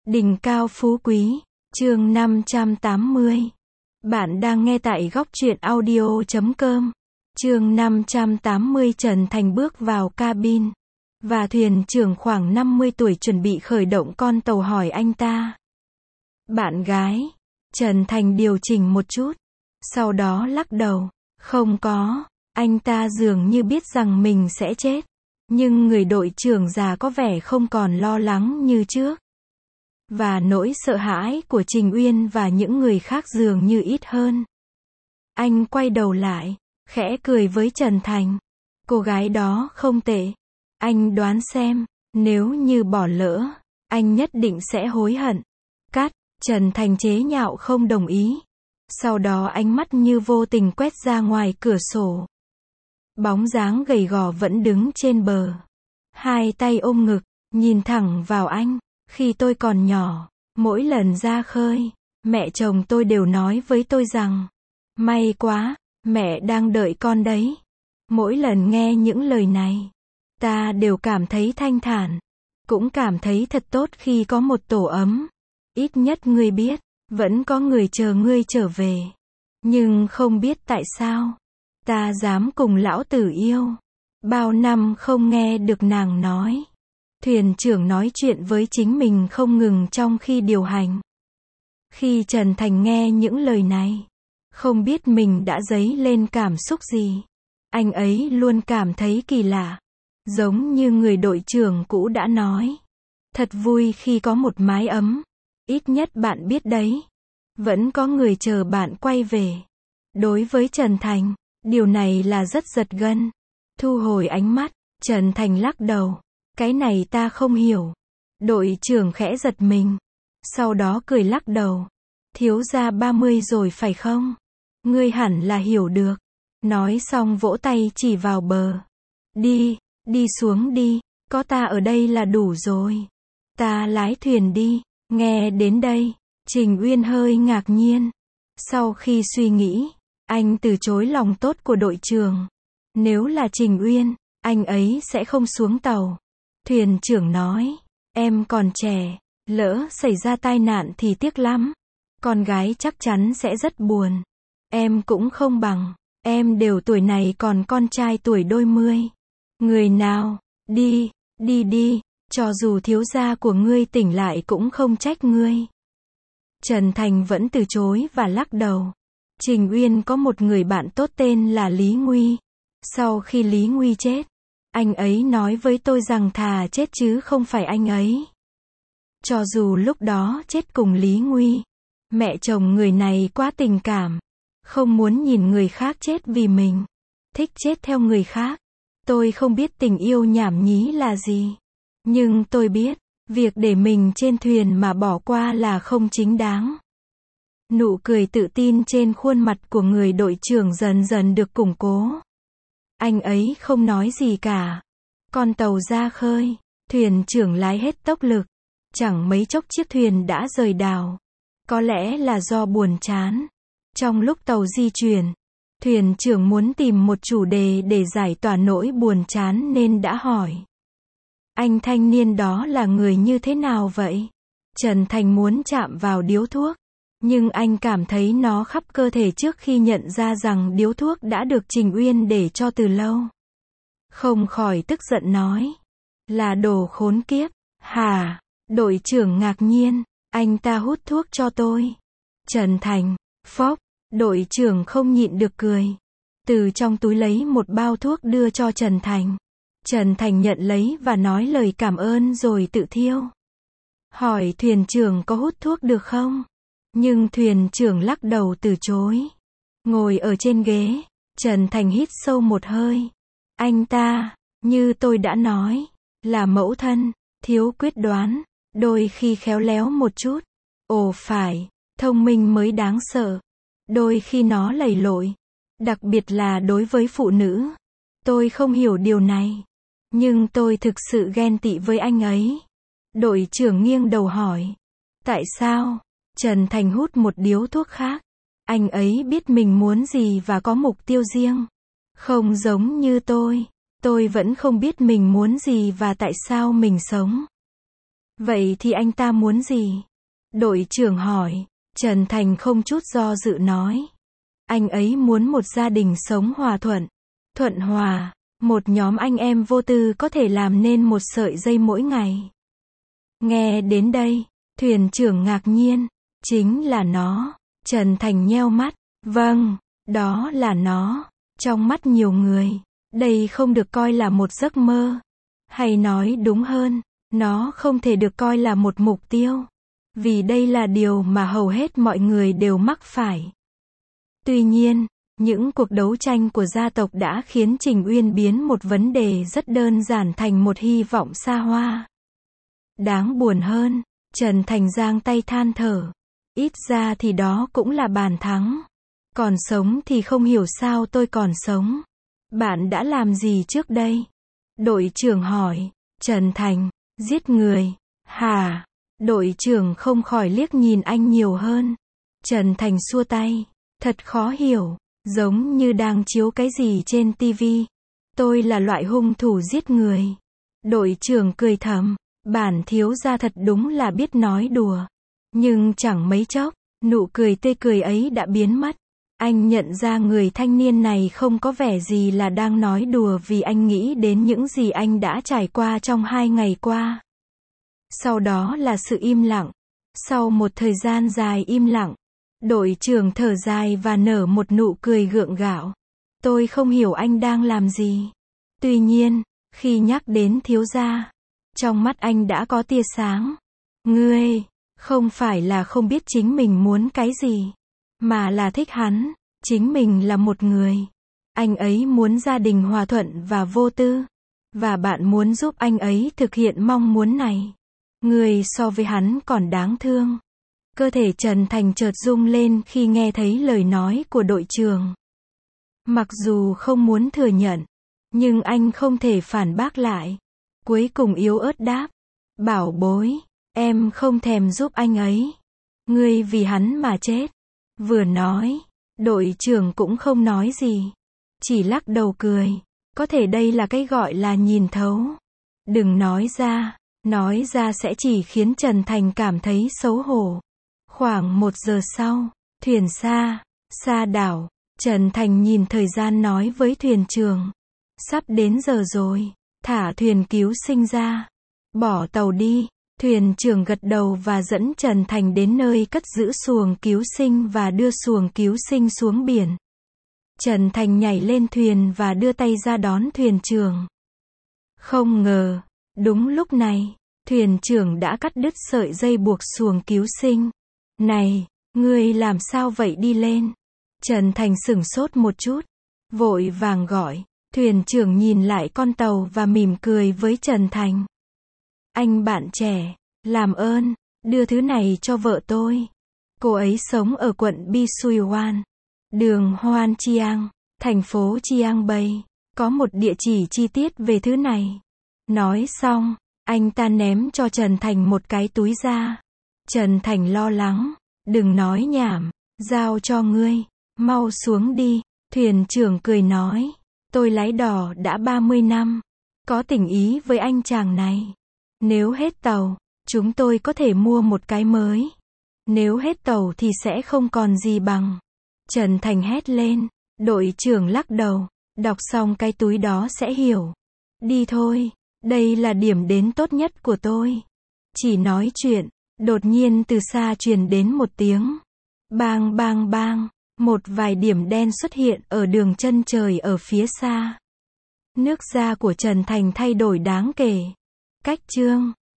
Đỉnh cao phú quý, chương 580. Bạn đang nghe tại góc truyện audio.com. Chương 580. Trần Thành bước vào cabin, và thuyền trưởng khoảng 50 tuổi chuẩn bị khởi động con tàu hỏi anh ta. Bạn gái. Trần Thành điều chỉnh một chút, sau đó lắc đầu. Không có, anh ta dường như biết rằng mình sẽ chết. Nhưng người đội trưởng già có vẻ không còn lo lắng như trước. Và nỗi sợ hãi của Trình Uyên và những người khác dường như ít hơn. Anh quay đầu lại, khẽ cười với Trần Thành. Cô gái đó không tệ. Anh đoán xem, nếu như bỏ lỡ, anh nhất định sẽ hối hận. Cắt, Trần Thành chế nhạo không đồng ý. Sau đó ánh mắt như vô tình quét ra ngoài cửa sổ. Bóng dáng gầy gò vẫn đứng trên bờ. Hai tay ôm ngực, nhìn thẳng vào anh. Khi tôi còn nhỏ, mỗi lần ra khơi, mẹ chồng tôi đều nói với tôi rằng, may quá, mẹ đang đợi con đấy. Mỗi lần nghe những lời này, ta đều cảm thấy thanh thản, cũng cảm thấy thật tốt khi có một tổ ấm. Ít nhất ngươi biết, vẫn có người chờ ngươi trở về. Nhưng không biết tại sao, ta dám cùng lão tử yêu. Bao năm không nghe được nàng nói. Thuyền trưởng nói chuyện với chính mình không ngừng trong khi điều hành. Khi Trần Thành nghe những lời này, không biết mình đã dấy lên cảm xúc gì. Anh ấy luôn cảm thấy kỳ lạ. Giống như người đội trưởng cũ đã nói. Thật vui khi có một mái ấm. Ít nhất bạn biết đấy. Vẫn có người chờ bạn quay về. Đối với Trần Thành, điều này là rất giật gân. Thu hồi ánh mắt, Trần Thành lắc đầu. Cái này ta không hiểu. Đội trưởng khẽ giật mình. Sau đó cười lắc đầu. Thiếu gia 30 rồi phải không? Ngươi hẳn là hiểu được. Nói xong vỗ tay chỉ vào bờ. Đi xuống đi. Có ta ở đây là đủ rồi. Ta lái thuyền đi. Nghe đến đây, Trình Uyên hơi ngạc nhiên. Sau khi suy nghĩ, anh từ chối lòng tốt của đội trưởng. Nếu là Trình Uyên, anh ấy sẽ không xuống tàu. Thuyền trưởng nói, em còn trẻ, lỡ xảy ra tai nạn thì tiếc lắm. Con gái chắc chắn sẽ rất buồn. Em cũng không bằng, em đều tuổi này còn con trai tuổi đôi mươi. Người nào, đi, cho dù thiếu gia của ngươi tỉnh lại cũng không trách ngươi. Trần Thành vẫn từ chối và lắc đầu. Trình Uyên có một người bạn tốt tên là Lý Nguy. Sau khi Lý Nguy chết, anh ấy nói với tôi rằng thà chết chứ không phải anh ấy. Cho dù lúc đó chết cùng Lý Nguy, mẹ chồng người này quá tình cảm, không muốn nhìn người khác chết vì mình, thích chết theo người khác. Tôi không biết tình yêu nhảm nhí là gì, nhưng tôi biết, việc để mình trên thuyền mà bỏ qua là không chính đáng. Nụ cười tự tin trên khuôn mặt của người đội trưởng dần dần được củng cố. Anh ấy không nói gì cả. Con tàu ra khơi, thuyền trưởng lái hết tốc lực. Chẳng mấy chốc chiếc thuyền đã rời đảo. Có lẽ là do buồn chán. Trong lúc tàu di chuyển, thuyền trưởng muốn tìm một chủ đề để giải tỏa nỗi buồn chán nên đã hỏi. Anh thanh niên đó là người như thế nào vậy? Trần Thành muốn chạm vào điếu thuốc. Nhưng anh cảm thấy nó khắp cơ thể trước khi nhận ra rằng điếu thuốc đã được Trình Uyên để cho từ lâu. Không khỏi tức giận nói. Là đồ khốn kiếp. Hả? Đội trưởng ngạc nhiên. Anh ta hút thuốc cho tôi. Trần Thành. Phốc. Đội trưởng không nhịn được cười. Từ trong túi lấy một bao thuốc đưa cho Trần Thành. Trần Thành nhận lấy và nói lời cảm ơn rồi tự thiêu. Hỏi thuyền trưởng có hút thuốc được không? Nhưng thuyền trưởng lắc đầu từ chối. Ngồi ở trên ghế, Trần Thành hít sâu một hơi. Anh ta, như tôi đã nói, là mẫu thân, thiếu quyết đoán, đôi khi khéo léo một chút. Ồ phải, thông minh mới đáng sợ. Đôi khi nó lầy lội, đặc biệt là đối với phụ nữ. Tôi không hiểu điều này, nhưng tôi thực sự ghen tị với anh ấy. Đội trưởng nghiêng đầu hỏi. Tại sao? Trần Thành hút một điếu thuốc khác. Anh ấy biết mình muốn gì và có mục tiêu riêng. Không giống như tôi vẫn không biết mình muốn gì và tại sao mình sống. Vậy thì anh ta muốn gì? Đội trưởng hỏi. Trần Thành không chút do dự nói. Anh ấy muốn một gia đình sống hòa thuận, thuận hòa, một nhóm anh em vô tư có thể làm nên một sợi dây mỗi ngày. Nghe đến đây, thuyền trưởng ngạc nhiên. Chính là nó. Trần Thành nheo mắt. Vâng, đó là nó. Trong mắt nhiều người, đây không được coi là một giấc mơ. Hay nói đúng hơn, nó không thể được coi là một mục tiêu. Vì đây là điều mà hầu hết mọi người đều mắc phải. Tuy nhiên, những cuộc đấu tranh của gia tộc đã khiến Trình Uyên biến một vấn đề rất đơn giản thành một hy vọng xa hoa. Đáng buồn hơn, Trần Thành giang tay than thở. Ít ra thì đó cũng là bàn thắng. Còn sống thì không hiểu sao tôi còn sống. Bạn đã làm gì trước đây? Đội trưởng hỏi. Trần Thành, giết người. Hả? Đội trưởng không khỏi liếc nhìn anh nhiều hơn. Trần Thành xua tay. Thật khó hiểu, giống như đang chiếu cái gì trên tivi. Tôi là loại hung thủ giết người. Đội trưởng cười thầm. Bản thiếu gia thật đúng là biết nói đùa. Nhưng chẳng mấy chốc, nụ cười tươi cười ấy đã biến mất. Anh nhận ra người thanh niên này không có vẻ gì là đang nói đùa vì anh nghĩ đến những gì anh đã trải qua trong 2 ngày qua. Sau đó là sự im lặng. Sau một thời gian dài im lặng, đội trưởng thở dài và nở một nụ cười gượng gạo. Tôi không hiểu anh đang làm gì. Tuy nhiên, khi nhắc đến thiếu gia, trong mắt anh đã có tia sáng. Ngươi, không phải là không biết chính mình muốn cái gì, mà là thích hắn. Chính mình là một người. Anh ấy muốn gia đình hòa thuận và vô tư. Và bạn muốn giúp anh ấy thực hiện mong muốn này. Người so với hắn còn đáng thương. Cơ thể Trần Thành chợt rung lên khi nghe thấy lời nói của đội trưởng. Mặc dù không muốn thừa nhận, nhưng anh không thể phản bác lại. Cuối cùng yếu ớt đáp. Bảo bối, em không thèm giúp anh ấy. Ngươi vì hắn mà chết. Vừa nói, đội trưởng cũng không nói gì. Chỉ lắc đầu cười. Có thể đây là cái gọi là nhìn thấu. Đừng nói ra sẽ chỉ khiến Trần Thành cảm thấy xấu hổ. Khoảng 1 giờ sau, thuyền xa đảo, Trần Thành nhìn thời gian nói với thuyền trưởng. Sắp đến giờ rồi, thả thuyền cứu sinh ra. Bỏ tàu đi. Thuyền trưởng gật đầu và dẫn Trần Thành đến nơi cất giữ xuồng cứu sinh và đưa xuồng cứu sinh xuống biển. Trần Thành nhảy lên thuyền và đưa tay ra đón thuyền trưởng. Không ngờ, đúng lúc này, thuyền trưởng đã cắt đứt sợi dây buộc xuồng cứu sinh. Này, ngươi làm sao vậy đi lên? Trần Thành sửng sốt một chút, vội vàng gọi. Thuyền trưởng nhìn lại con tàu và mỉm cười với Trần Thành. Anh bạn trẻ, làm ơn, đưa thứ này cho vợ tôi. Cô ấy sống ở quận Bisuiwan, đường Hoan Chiang, thành phố Chiang Bay. Có một địa chỉ chi tiết về thứ này. Nói xong, anh ta ném cho Trần Thành một cái túi da. Trần Thành lo lắng. Đừng nói nhảm, giao cho ngươi, mau xuống đi. Thuyền trưởng cười nói. Tôi lái đò đã 30 năm. Có tình ý với anh chàng này. Nếu hết tàu, chúng tôi có thể mua một cái mới. Nếu hết tàu thì sẽ không còn gì bằng. Trần Thành hét lên. Đội trưởng lắc đầu. Đọc xong cái túi đó sẽ hiểu. Đi thôi, đây là điểm đến tốt nhất của tôi. Chỉ nói chuyện, đột nhiên từ xa truyền đến một tiếng. Bang bang bang, một vài điểm đen xuất hiện ở đường chân trời ở phía xa. Nước da của Trần Thành thay đổi đáng kể. Cách chương